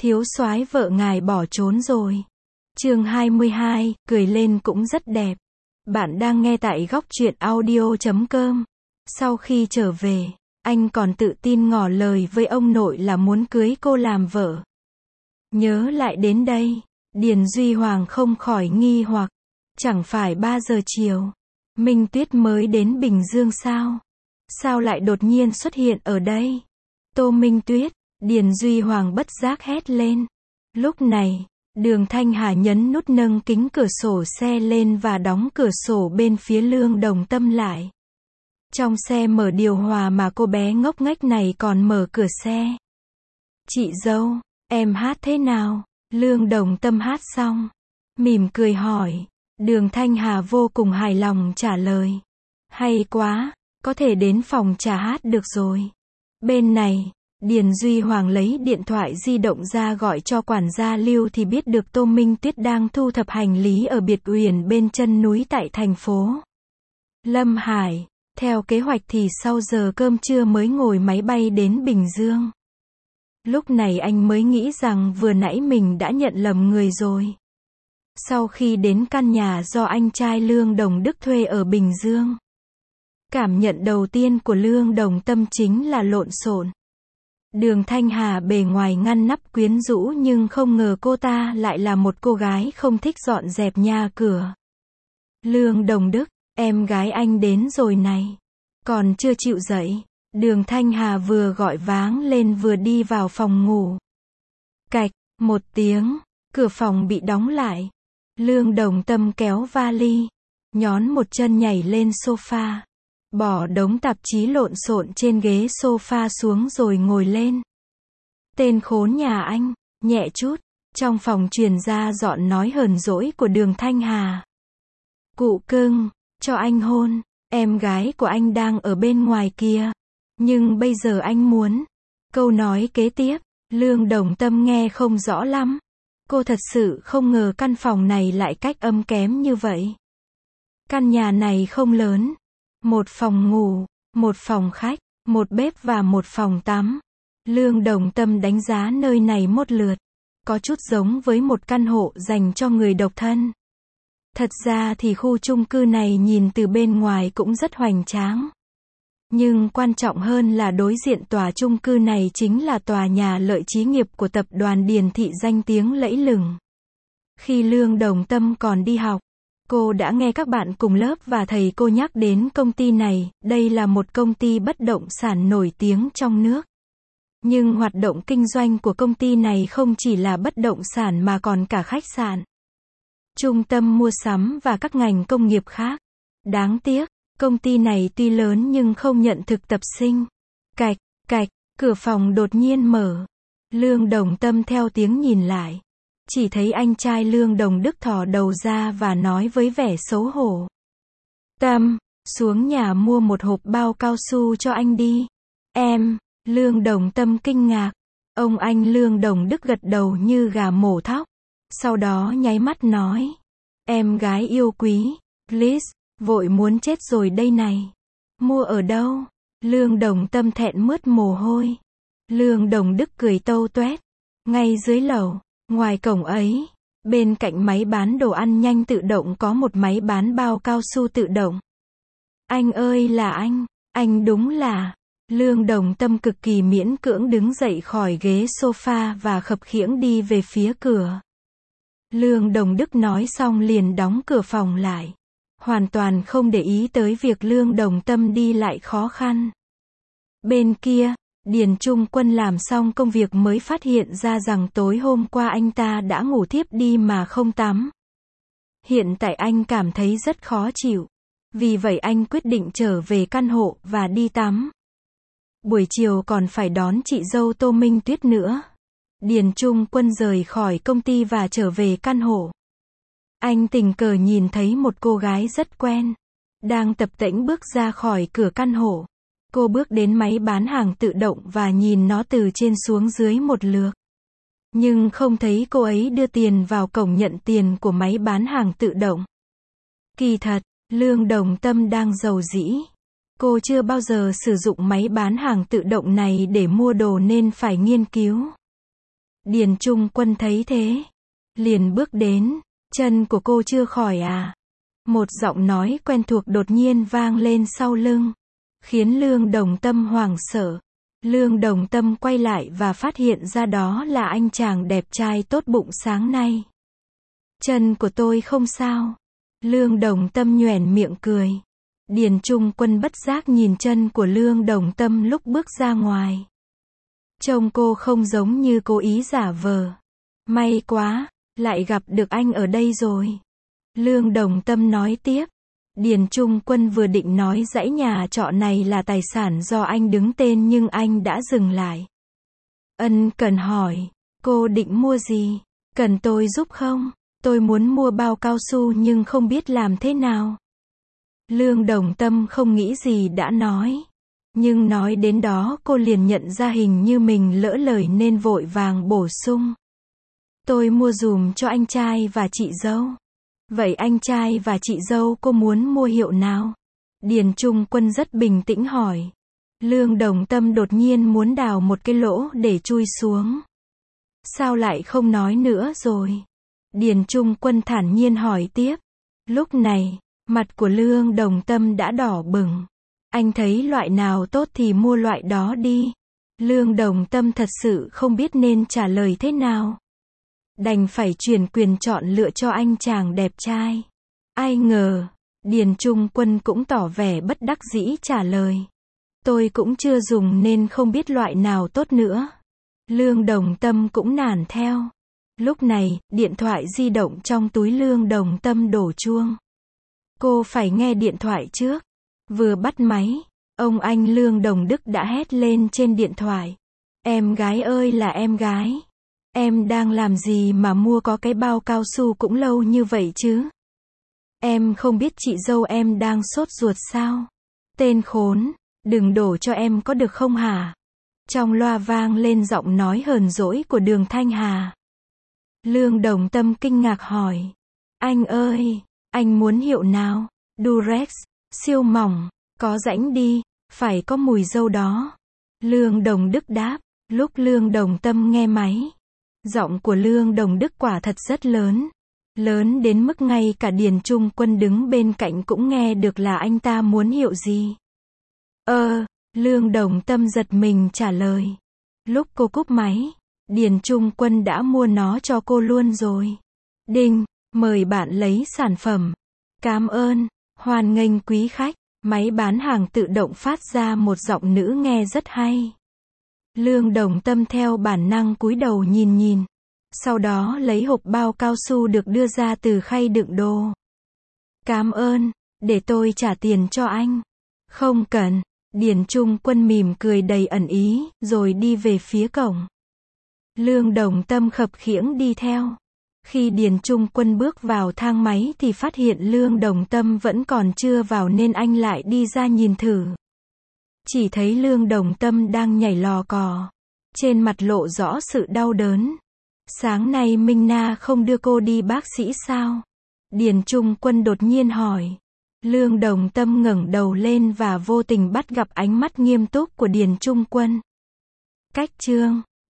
thiếu soái vợ ngài bỏ trốn rồi. Chương 22, cười lên cũng rất đẹp. Bạn đang nghe tại góc truyện audio.com. Sau khi trở về, anh còn tự tin ngỏ lời với ông nội là muốn cưới cô làm vợ. Nhớ lại đến đây, Điền Duy Hoàng không khỏi nghi hoặc. Chẳng phải 3 giờ chiều, Minh Tuyết mới đến Bình Dương sao? Sao lại đột nhiên xuất hiện ở đây? Tô Minh Tuyết, Điền Duy Hoàng bất giác hét lên. Lúc này, Đường Thanh Hà nhấn nút nâng kính cửa sổ xe lên và đóng cửa sổ bên phía Lương Đồng Tâm lại. Trong xe mở điều hòa mà cô bé ngốc nghếch này còn mở cửa xe. Chị dâu, em hát thế nào? Lương Đồng Tâm hát xong, mỉm cười hỏi. Đường Thanh Hà vô cùng hài lòng trả lời. Hay quá, có thể đến phòng trà hát được rồi. Bên này, Điền Duy Hoàng lấy điện thoại di động ra gọi cho quản gia Lưu thì biết được Tô Minh Tuyết đang thu thập hành lý ở biệt uyển bên chân núi tại thành phố Lâm Hải. Theo kế hoạch thì sau giờ cơm trưa mới ngồi máy bay đến Bình Dương. Lúc này anh mới nghĩ rằng vừa nãy mình đã nhận lầm người rồi. Sau khi đến căn nhà do anh trai Lương Đồng Đức thuê ở Bình Dương, cảm nhận đầu tiên của Lương Đồng Tâm chính là lộn xộn. Đường Thanh Hà bề ngoài ngăn nắp quyến rũ nhưng không ngờ cô ta lại là một cô gái không thích dọn dẹp nhà cửa. Lương Đồng Đức, em gái anh đến rồi này. Còn chưa chịu dậy, Đường Thanh Hà vừa gọi váng lên vừa đi vào phòng ngủ. Cạch, một tiếng, cửa phòng bị đóng lại. Lương Đồng Tâm kéo vali, nhón một chân nhảy lên sofa, bỏ đống tạp chí lộn xộn trên ghế sofa xuống rồi ngồi lên. Tên khốn nhà anh, nhẹ chút, trong phòng truyền ra giọng nói hờn dỗi của Đường Thanh Hà. Cụ cưng, cho anh hôn, em gái của anh đang ở bên ngoài kia, nhưng bây giờ anh muốn. Câu nói kế tiếp, Lương Đồng Tâm nghe không rõ lắm. Cô thật sự không ngờ căn phòng này lại cách âm kém như vậy. Căn nhà này không lớn. Một phòng ngủ, một phòng khách, một bếp và một phòng tắm. Lương Đồng Tâm đánh giá nơi này một lượt. Có chút giống với một căn hộ dành cho người độc thân. Thật ra thì khu chung cư này nhìn từ bên ngoài cũng rất hoành tráng. Nhưng quan trọng hơn là đối diện tòa chung cư này chính là tòa nhà Lợi Chí Nghiệp của tập đoàn Điền Thị danh tiếng lẫy lừng. Khi Lương Đồng Tâm còn đi học, cô đã nghe các bạn cùng lớp và thầy cô nhắc đến công ty này. Đây là một công ty bất động sản nổi tiếng trong nước. Nhưng hoạt động kinh doanh của công ty này không chỉ là bất động sản mà còn cả khách sạn, trung tâm mua sắm và các ngành công nghiệp khác. Đáng tiếc, công ty này tuy lớn nhưng không nhận thực tập sinh. Cạch, cạch, cửa phòng đột nhiên mở. Lương Đồng Tâm theo tiếng nhìn lại. Chỉ thấy anh trai Lương Đồng Đức thò đầu ra và nói với vẻ xấu hổ. Tâm, xuống nhà mua một hộp bao cao su cho anh đi. Em, Lương Đồng Tâm kinh ngạc. Ông anh Lương Đồng Đức gật đầu như gà mổ thóc. Sau đó nháy mắt nói. Em gái yêu quý, please, vội muốn chết rồi đây này. Mua ở đâu? Lương Đồng Tâm thẹn mướt mồ hôi. Lương Đồng Đức cười tâu toét. Ngay dưới lầu, ngoài cổng ấy, bên cạnh máy bán đồ ăn nhanh tự động có một máy bán bao cao su tự động. Anh ơi là anh đúng là. Lương Đồng Tâm cực kỳ miễn cưỡng đứng dậy khỏi ghế sofa và khập khiễng đi về phía cửa. Lương Đồng Đức nói xong liền đóng cửa phòng lại. Hoàn toàn không để ý tới việc Lương Đồng Tâm đi lại khó khăn. Bên kia, Điền Trung Quân làm xong công việc mới phát hiện ra rằng tối hôm qua anh ta đã ngủ thiếp đi mà không tắm. Hiện tại anh cảm thấy rất khó chịu. Vì vậy anh quyết định trở về căn hộ và đi tắm. Buổi chiều còn phải đón chị dâu Tô Minh Tuyết nữa. Điền Trung Quân rời khỏi công ty và trở về căn hộ. Anh tình cờ nhìn thấy một cô gái rất quen, đang tập tễnh bước ra khỏi cửa căn hộ. Cô bước đến máy bán hàng tự động và nhìn nó từ trên xuống dưới một lượt. Nhưng không thấy cô ấy đưa tiền vào cổng nhận tiền của máy bán hàng tự động. Kỳ thật, Lương Đồng Tâm đang rầu rĩ. Cô chưa bao giờ sử dụng máy bán hàng tự động này để mua đồ nên phải nghiên cứu. Điền Trung Quân thấy thế, liền bước đến, chân của cô chưa khỏi à? Một giọng nói quen thuộc đột nhiên vang lên sau lưng, khiến Lương Đồng Tâm hoảng sợ. Lương Đồng Tâm quay lại và phát hiện ra đó là anh chàng đẹp trai tốt bụng sáng nay. Chân của tôi không sao. Lương Đồng Tâm nhoẻn miệng cười. Điền Trung Quân bất giác nhìn chân của Lương Đồng Tâm lúc bước ra ngoài. Trông cô không giống như cố ý giả vờ. May quá, lại gặp được anh ở đây rồi. Lương Đồng Tâm nói tiếp. Điền Trung Quân vừa định nói dãy nhà trọ này là tài sản do anh đứng tên nhưng anh đã dừng lại. Ân cần hỏi, cô định mua gì? Cần tôi giúp không? Tôi muốn mua bao cao su nhưng không biết làm thế nào. Lương Đồng Tâm không nghĩ gì đã nói. Nhưng nói đến đó cô liền nhận ra hình như mình lỡ lời nên vội vàng bổ sung. Tôi mua dùm cho anh trai và chị dâu. Vậy anh trai và chị dâu cô muốn mua hiệu nào? Điền Trung Quân rất bình tĩnh hỏi. Lương Đồng Tâm đột nhiên muốn đào một cái lỗ để chui xuống. Sao lại không nói nữa rồi? Điền Trung Quân thản nhiên hỏi tiếp. Lúc này, mặt của Lương Đồng Tâm đã đỏ bừng. Anh thấy loại nào tốt thì mua loại đó đi. Lương Đồng Tâm thật sự không biết nên trả lời thế nào. Đành phải chuyển quyền chọn lựa cho anh chàng đẹp trai. Ai ngờ, Điền Trung Quân cũng tỏ vẻ bất đắc dĩ trả lời. Tôi cũng chưa dùng nên không biết loại nào tốt nữa. Lương Đồng Tâm cũng nản theo. Lúc này, điện thoại di động trong túi Lương Đồng Tâm đổ chuông. Cô phải nghe điện thoại trước. Vừa bắt máy, ông anh Lương Đồng Đức đã hét lên trên điện thoại. Em gái ơi là em gái. Em đang làm gì mà mua có cái bao cao su cũng lâu như vậy chứ? Em không biết chị dâu em đang sốt ruột sao? Tên khốn, đừng đổ cho em có được không hả? Trong loa vang lên giọng nói hờn dỗi của Đường Thanh Hà. Lương Đồng Tâm kinh ngạc hỏi. Anh ơi, anh muốn hiệu nào? Durex, siêu mỏng, có rãnh đi, phải có mùi dâu đó. Lương Đồng Đức đáp. Lúc Lương Đồng Tâm nghe máy, giọng của Lương Đồng Đức quả thật rất lớn. Lớn đến mức ngay cả Điền Trung Quân đứng bên cạnh cũng nghe được là anh ta muốn hiệu gì. Lương Đồng Tâm giật mình trả lời. Lúc cô cúp máy, Điền Trung Quân đã mua nó cho cô luôn rồi. Đinh, mời bạn lấy sản phẩm. Cảm ơn, hoan nghênh quý khách. Máy bán hàng tự động phát ra một giọng nữ nghe rất hay. Lương Đồng Tâm theo bản năng cúi đầu nhìn. Sau đó lấy hộp bao cao su được đưa ra từ khay đựng đồ. Cảm ơn, để tôi trả tiền cho anh. Không cần. Điền Trung Quân mỉm cười đầy ẩn ý, rồi đi về phía cổng. Lương Đồng Tâm khập khiễng đi theo. Khi Điền Trung Quân bước vào thang máy thì phát hiện Lương Đồng Tâm vẫn còn chưa vào nên anh lại đi ra nhìn thử. Chỉ thấy Lương Đồng Tâm đang nhảy lò cò. Trên mặt lộ rõ sự đau đớn. Sáng nay Minh Na không đưa cô đi bác sĩ sao? Điền Trung Quân đột nhiên hỏi. Lương Đồng Tâm ngẩng đầu lên và vô tình bắt gặp ánh mắt nghiêm túc của Điền Trung Quân. Cách chương